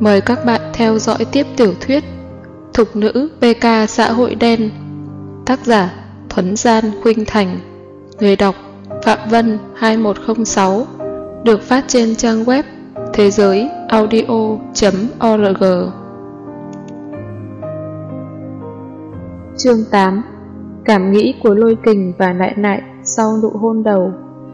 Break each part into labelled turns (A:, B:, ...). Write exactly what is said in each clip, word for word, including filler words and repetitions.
A: Mời các bạn theo dõi tiếp tiểu thuyết Thục nữ pê ca xã hội đen. Tác giả Thuấn Gian Khuynh Thành. Người đọc Phạm Vân hai một không sáu. Được phát trên trang web thế giới audio chấm org. Chương tám. Cảm nghĩ của Lôi Kình và Nại Nại sau nụ hôn đầu.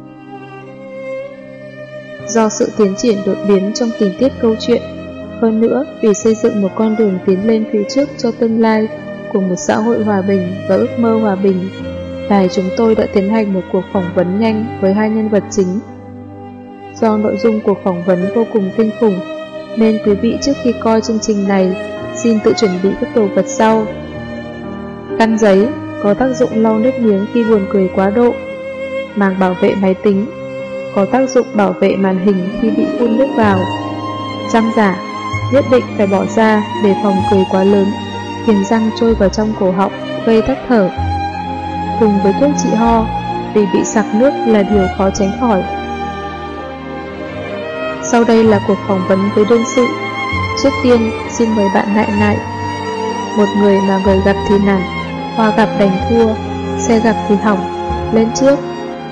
A: Do sự tiến triển đột biến trong tình tiết câu chuyện, hơn nữa vì xây dựng một con đường tiến lên phía trước cho tương lai của một xã hội hòa bình và ước mơ hòa bình, đài chúng tôi đã tiến hành một cuộc phỏng vấn nhanh với hai nhân vật chính. Do nội dung cuộc phỏng vấn vô cùng kinh khủng, nên quý vị trước khi coi chương trình này xin tự chuẩn bị các đồ vật sau. Khăn giấy có tác dụng lau nước miếng khi buồn cười quá độ. Màng bảo vệ máy tính có tác dụng bảo vệ màn hình khi bị phun nước vào. Răng giả nhất định phải bỏ ra để phòng cười quá lớn, khiến răng trôi vào trong cổ họng gây tắc thở. Cùng với thuốc trị ho, vì bị sặc nước là điều khó tránh khỏi. Sau đây là cuộc phỏng vấn với đương sự. Trước tiên xin mời bạn Nại Nại, một người mà người gặp thì nản, hoa gặp đành thua, xe gặp thì hỏng, lên trước.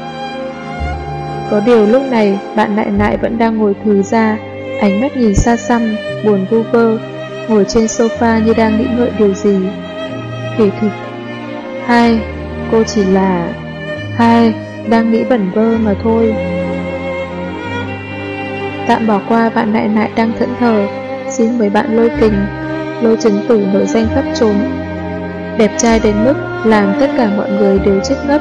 A: Có điều lúc này bạn Nại Nại vẫn đang ngồi thừ ra, ánh mắt nhìn xa xăm, buồn vu vơ, ngồi trên sofa như đang nghĩ ngợi điều gì. Kỳ thực, hai, cô chỉ là hai, đang nghĩ vẩn vơ mà thôi. Tạm bỏ qua bạn Nại Nại đang thẫn thờ, xin mời bạn Lôi Kình, Lôi Chấn Tử nổi danh khắp trốn, đẹp trai đến mức làm tất cả mọi người đều chết ngất.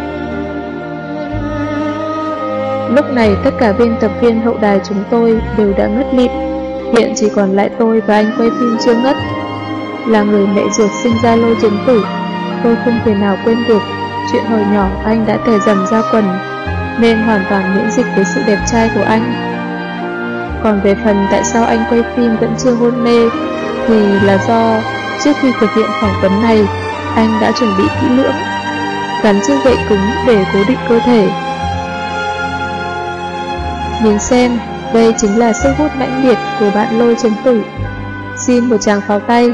A: Lúc này tất cả biên tập viên hậu đài chúng tôi đều đã ngất lịm, hiện chỉ còn lại tôi và anh quay phim chưa ngất. Là người mẹ ruột sinh ra Lôi Chấn Tử, tôi không thể nào quên được chuyện hồi nhỏ anh đã tè dầm ra quần, nên hoàn toàn miễn dịch với sự đẹp trai của anh. Còn về phần tại sao anh quay phim vẫn chưa hôn mê, thì là do trước khi thực hiện phỏng vấn này, anh đã chuẩn bị kỹ lưỡng, gắn chiếc gậy cứng để cố định cơ thể. Nhìn xem, đây chính là sức hút mãnh liệt của bạn Lôi Chấn Tử. Xin một tràng pháo tay.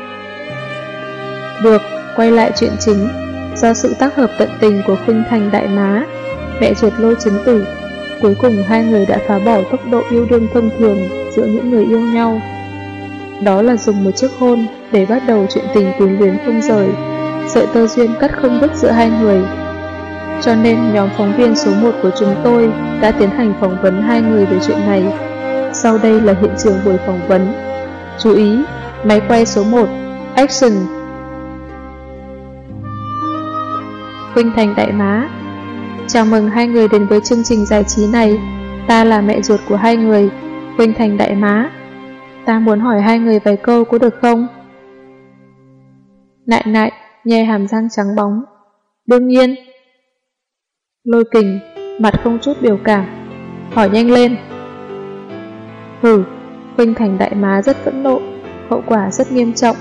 A: Được, quay lại chuyện chính. Do sự tác hợp tận tình của Khuynh Thành đại má, mẹ ruột Lôi Chấn Tử, cuối cùng hai người đã phá bỏ tốc độ yêu đương thông thường giữa những người yêu nhau. Đó là dùng một chiếc hôn để bắt đầu chuyện tình quyến luyến không rời, sợi tơ duyên cắt không đứt giữa hai người. Cho nên nhóm phóng viên số một của chúng tôi đã tiến hành phỏng vấn hai người về chuyện này. Sau đây là hiện trường buổi phỏng vấn. Chú ý, máy quay số một, action. Khuynh Thành đại má: Chào mừng hai người đến với chương trình giải trí này. Ta là mẹ ruột của hai người, Khuynh Thành đại má. Ta muốn hỏi hai người vài câu có được không? Nại Nại nhe hàm răng trắng bóng: Đương nhiên. Lôi Kình mặt không chút biểu cảm: Hỏi nhanh lên. Hừ, Khuynh Thành đại má rất phẫn nộ, hậu quả rất nghiêm trọng.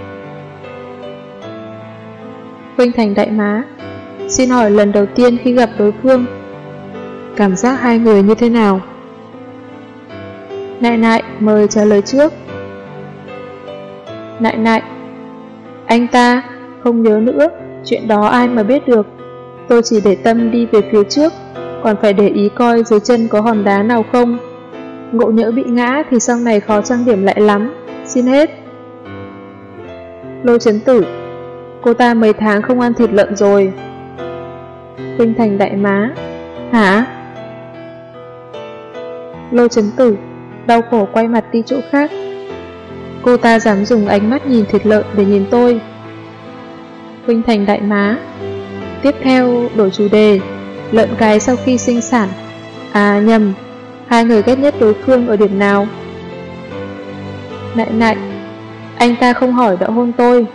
A: Khuynh Thành đại má: Xin hỏi lần đầu tiên khi gặp đối phương, cảm giác hai người như thế nào? Nại Nại mời trả lời trước. Nại Nại: Anh ta không nhớ nữa, chuyện đó ai mà biết được. Tôi chỉ để tâm đi về phía trước, còn phải để ý coi dưới chân có hòn đá nào không. Ngộ nhỡ bị ngã thì sau này khó trang điểm lại lắm. Xin hết. Lôi Chấn Tử: Cô ta mấy tháng không ăn thịt lợn rồi. Khuynh Thành đại má: Hả? Lôi Chấn Tử đau khổ quay mặt đi chỗ khác. Cô ta dám dùng ánh mắt nhìn thịt lợn để nhìn tôi. Khuynh Thành đại má: Tiếp theo đổi chủ đề, lợn cái sau khi sinh sản. À nhầm, hai người ghét nhất đối phương ở điểm nào? Nại Nại: Anh ta không hỏi đã hôn tôi.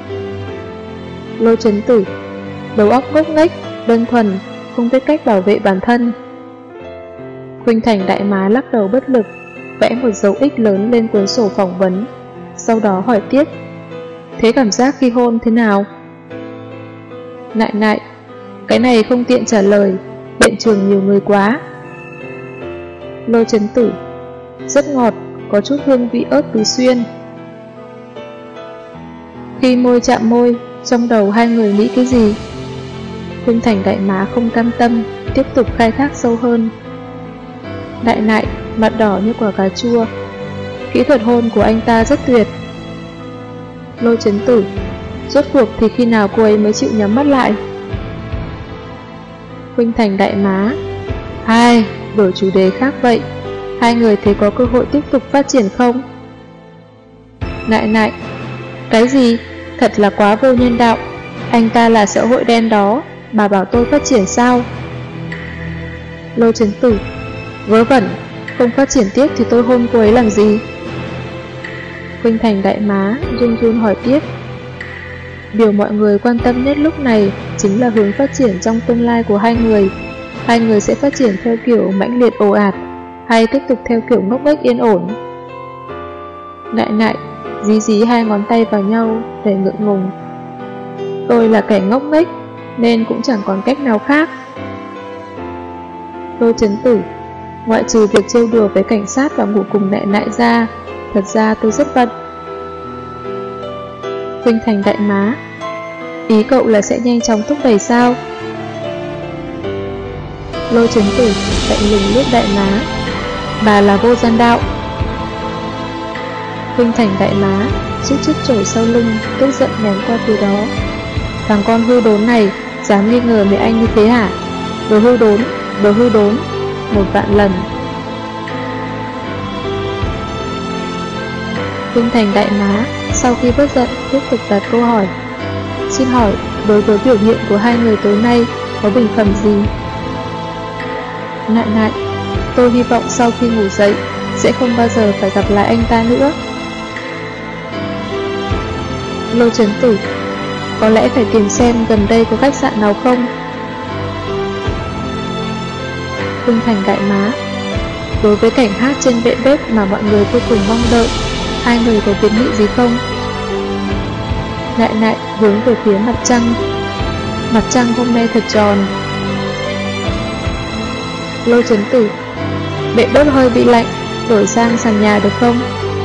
A: Lôi Chấn Tử: Đầu óc ngốc nghếch, đơn thuần, không biết cách bảo vệ bản thân. Khuynh Thành đại má lắc đầu bất lực, vẽ một dấu X lớn lên cuốn sổ phỏng vấn, sau đó hỏi tiếp: Thế cảm giác khi hôn thế nào? Nại Nại: Cái này không tiện trả lời, hiện trường nhiều người quá. Lôi Chấn Tử: Rất ngọt, có chút hương vị ớt Tứ Xuyên. Khi môi chạm môi, trong đầu hai người nghĩ cái gì? Khuynh Thành đại má không cam tâm, tiếp tục khai thác sâu hơn. Đại nại, mặt đỏ như quả cà chua. Kỹ thuật hôn của anh ta rất tuyệt. Lôi Chấn Tử, rốt cuộc thì khi nào cô ấy mới chịu nhắm mắt lại? Khuynh Thành đại má, hai, đổi chủ đề khác vậy. Hai người thấy có cơ hội tiếp tục phát triển không? Nại nại, cái gì? Thật là quá vô nhân đạo. Anh ta là xã hội đen đó, bà bảo tôi phát triển sao? Lôi Chấn Tử, vớ vẩn, không phát triển tiếp thì tôi hôn cô ấy làm gì? Khuynh Thành đại má run run hỏi tiếp. Điều mọi người quan tâm nhất lúc này chính là hướng phát triển trong tương lai của hai người. Hai người sẽ phát triển theo kiểu mãnh liệt ồ ạt, hay tiếp tục theo kiểu ngốc nghếch yên ổn? Nại nại dí dí hai ngón tay vào nhau để ngượng ngùng. Tôi là kẻ ngốc nghếch nên cũng chẳng còn cách nào khác. Lôi Chấn Tử, ngoại trừ việc trêu đùa với cảnh sát và ngủ cùng nại nại ra, thật ra tôi rất bận. Khuynh Thành đại má, ý cậu là sẽ nhanh chóng thúc đẩy sao? Lôi Chấn Tử lạnh lùng liếc đại má, bà là vô gian đạo. Khuynh Thành đại má rút chiếc chổi sau lưng, tức giận ném qua phía đó. Thằng con hư đốn này dám nghi ngờ mẹ anh như thế hả? Đồ hư đốn, đồ hư đốn, một vạn lần. Khuynh Thành đại má sau khi bớt giận tiếp tục đặt câu hỏi. Xin hỏi, đối với biểu hiện của hai người tối nay có bình phẩm gì? Nại nại, tôi hy vọng sau khi ngủ dậy sẽ không bao giờ phải gặp lại anh ta nữa. Lôi Chấn Tử, có lẽ phải tìm xem gần đây có khách sạn nào không? Khuynh Thành đại má, đối với cảnh hát trên bệ bếp mà mọi người vô cùng mong đợi, hai người có kiến nghị gì không? Nại nại hướng về phía mặt trăng. Mặt trăng hôm nay thật tròn. Lôi Chấn Tử, bệ bếp hơi bị lạnh, đổi sang sàn nhà được không?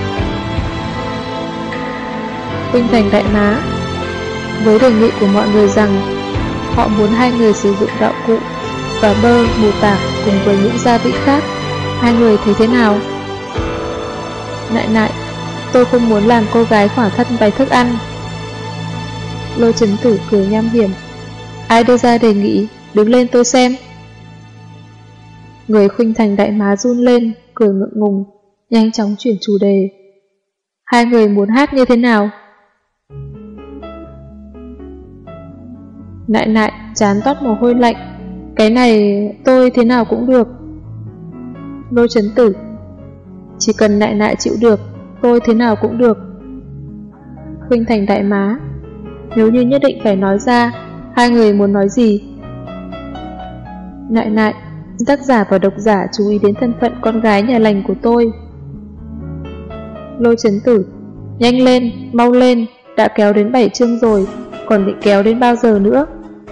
A: Khuynh Thành đại má, với đề nghị của mọi người rằng họ muốn hai người sử dụng đạo cụ và bơ, mù tạc cùng với những gia vị khác, hai người thấy thế nào? Nại nại, tôi không muốn làm cô gái khỏa thân vài thức ăn. Lôi Chấn Tử cười nham hiểm, ai đưa ra đề nghị, đứng lên tôi xem. Người Khuynh Thành đại má run lên, cười ngượng ngùng, nhanh chóng chuyển chủ đề. Hai người muốn hát như thế nào? Nại nại chán toát mồ hôi lạnh, cái này tôi thế nào cũng được. Lôi Chấn Tử, chỉ cần nại nại chịu được, tôi thế nào cũng được. Khuynh Thành đại má, nếu như nhất định phải nói ra, hai người muốn nói gì? Nại nại, tác giả và độc giả chú ý đến thân phận con gái nhà lành của tôi. Lôi Chấn Tử, nhanh lên, mau lên, đã kéo đến bảy chương rồi, còn định kéo đến bao giờ nữa?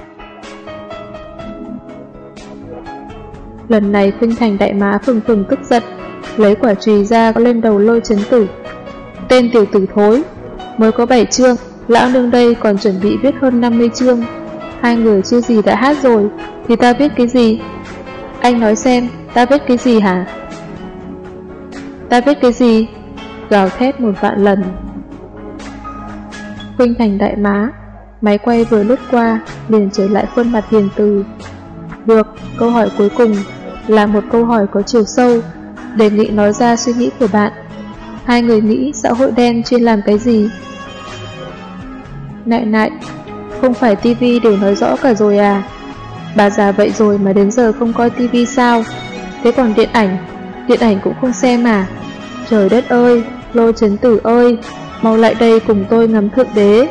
A: Lần này Khuynh Thành đại má phừng phừng tức giận, lấy quả chùy ra lên đầu Lôi Chấn Tử. Tên tiểu tử thối, mới có bảy chương, lão nương đây còn chuẩn bị viết hơn năm mươi chương. Hai người chưa gì đã hát rồi, thì ta viết cái gì? Anh nói xem, ta viết cái gì hả? Ta viết cái gì? Gào thét một vạn lần. Khuynh Thành đại má, máy quay vừa lướt qua, liền trở lại khuôn mặt hiền từ. Được, câu hỏi cuối cùng là một câu hỏi có chiều sâu, đề nghị nói ra suy nghĩ của bạn. Hai người nghĩ xã hội đen chuyên làm cái gì? Nại nại, không phải tivi để nói rõ cả rồi à? Bà già vậy rồi mà đến giờ không coi tivi sao? Thế còn điện ảnh, điện ảnh cũng không xem à? Trời đất ơi, Lôi Chấn Tử ơi, mau lại đây cùng tôi ngắm thượng đế.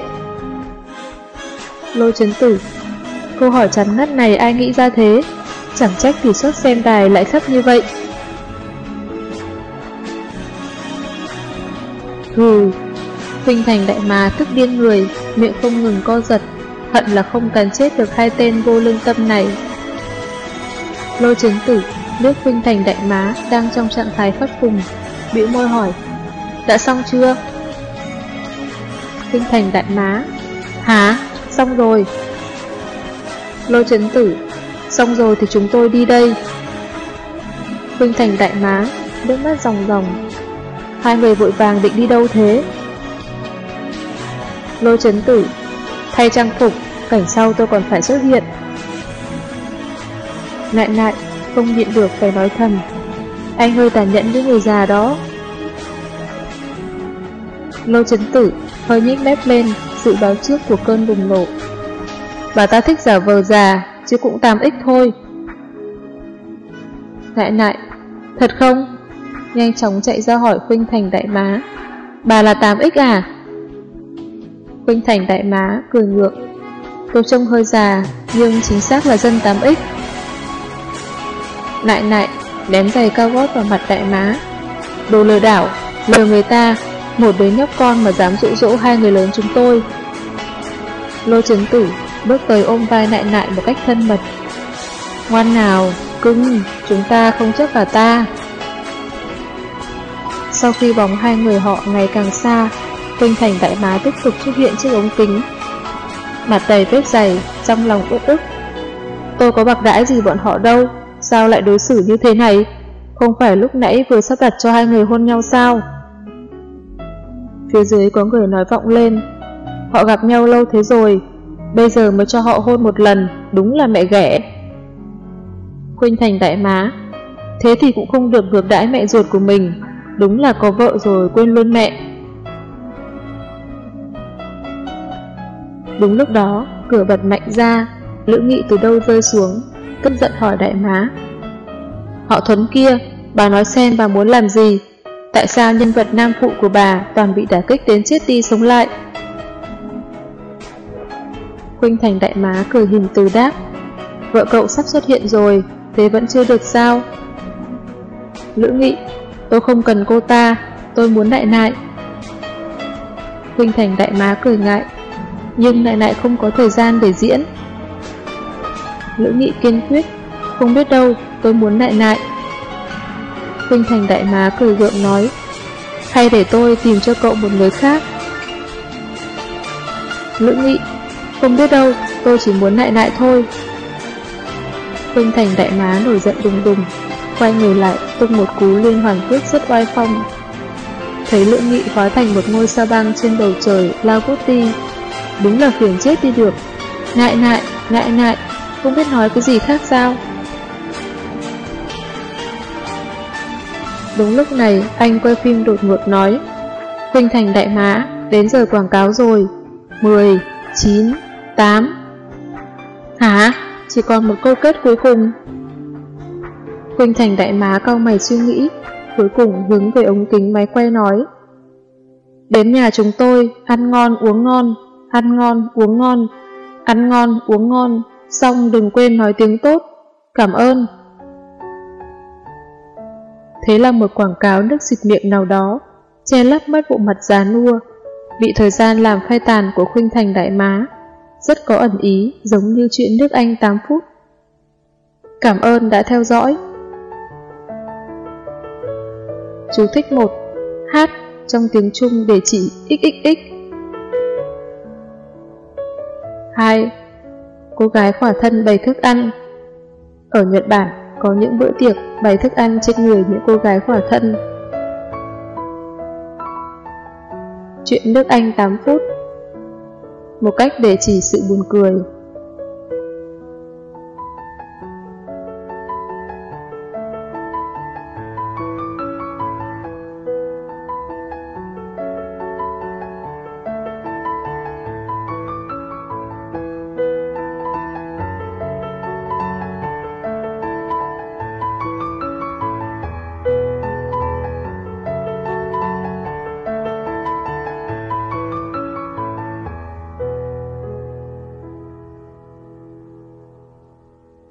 A: Lôi Chấn Tử, câu hỏi chán ngắt này ai nghĩ ra thế? Chẳng trách tỷ suất xem đài lại thấp như vậy. Hừ. Khuynh Thành đại má tức điên người, miệng không ngừng co giật, hận là không cắn chết được hai tên vô lương tâm này. Lôi Chấn Tử liếc Khuynh Thành đại má đang trong trạng thái phát cùng, bĩu môi hỏi, đã xong chưa? Khuynh Thành đại má, hả? Xong rồi. Lôi Chấn Tử, xong rồi thì chúng tôi đi đây. Khuynh Thành đại má, nước mắt ròng ròng, hai người vội vàng định đi đâu thế? Lôi Chấn Tử, thay trang phục, cảnh sau tôi còn phải xuất hiện. Nại nại, không nhịn được phải nói thầm, anh hơi tàn nhẫn với người già đó. Lôi Chấn Tử hơi nhếch mép lên, dự báo trước của cơn bùng nổ. Bà ta thích giả vờ già, chứ cũng tám ích thôi. Nại nại, thật không? Nhanh chóng chạy ra hỏi Khuynh Thành đại má, bà là tám ích à? Khuynh Thành đại má cười ngượng, tôi trông hơi già, nhưng chính xác là dân tám ích. Nại nại ném giày cao gót vào mặt đại má, đồ lừa đảo, lừa người ta, một đứa nhóc con mà dám dụ dỗ hai người lớn chúng tôi. Lôi Chấn Tử bước tới ôm vai nại nại một cách thân mật. Ngoan nào, cưng, chúng ta không chấp vào ta. Sau khi bóng hai người họ ngày càng xa, Khuynh Thành đại má tiếp tục xuất hiện trước ống kính, mặt đầy vết dày, trong lòng uất ức. Tôi có bạc đãi gì bọn họ đâu, sao lại đối xử như thế này? Không phải lúc nãy vừa sắp đặt cho hai người hôn nhau sao? Phía dưới có người nói vọng lên, họ gặp nhau lâu thế rồi, bây giờ mới cho họ hôn một lần, đúng là mẹ ghẻ. Khuynh Thành đại má, thế thì cũng không được ngược đãi mẹ ruột của mình, đúng là có vợ rồi quên luôn mẹ. Đúng lúc đó, cửa bật mạnh ra, Lữ Nghị từ đâu rơi xuống, cất giận hỏi đại má, họ Thuấn kia, bà nói xem bà muốn làm gì? Tại sao nhân vật nam phụ của bà toàn bị đả kích đến chết đi sống lại? Khuynh Thành đại má cười hình từ đáp, vợ cậu sắp xuất hiện rồi, thế vẫn chưa được sao? Lữ Nghị, tôi không cần cô ta, tôi muốn nại nại. Khuynh Thành đại má cười ngại, nhưng nại nại không có thời gian để diễn. Lữ Nghị kiên quyết, không biết đâu, tôi muốn nại nại. Khuynh Thành đại má cười gượng nói, hay để tôi tìm cho cậu một người khác. Lữ Nghị, không biết đâu, tôi chỉ muốn nại nại thôi. Khuynh Thành đại má nổi giận đùng đùng, quay người lại tung một cú liên hoàn quyết rất oai phong. Thấy Lữ Nghị hóa thành một ngôi sao băng trên bầu trời lao vút đi, đúng là phiền chết đi được. Nại nại, nại nại, không biết nói cái gì khác sao? Đúng lúc này, anh quay phim đột ngột nói, Khuynh Thành đại má, đến giờ quảng cáo rồi. Mười, chín, tám. Hả? Chỉ còn một câu kết cuối cùng. Khuynh Thành đại má cau mày suy nghĩ, cuối cùng hướng về ống kính máy quay nói, đến nhà chúng tôi, ăn ngon uống ngon, ăn ngon uống ngon, ăn ngon uống ngon, xong đừng quên nói tiếng tốt. Cảm ơn. Thế là một quảng cáo nước xịt miệng nào đó, che lấp mất bộ mặt già nua, bị thời gian làm phai tàn của Khuynh Thành đại má, rất có ẩn ý, giống như chuyện nước Anh tám phút. Cảm ơn đã theo dõi. Chú thích một. Hát trong tiếng Trung để chỉ ích ích ích. Hai. Cô gái khỏa thân bày thức ăn. Ở Nhật Bản có những bữa tiệc bày thức ăn trên người những cô gái khỏa thân. Chuyện nước Anh tám phút. Một cách để chỉ sự buồn cười.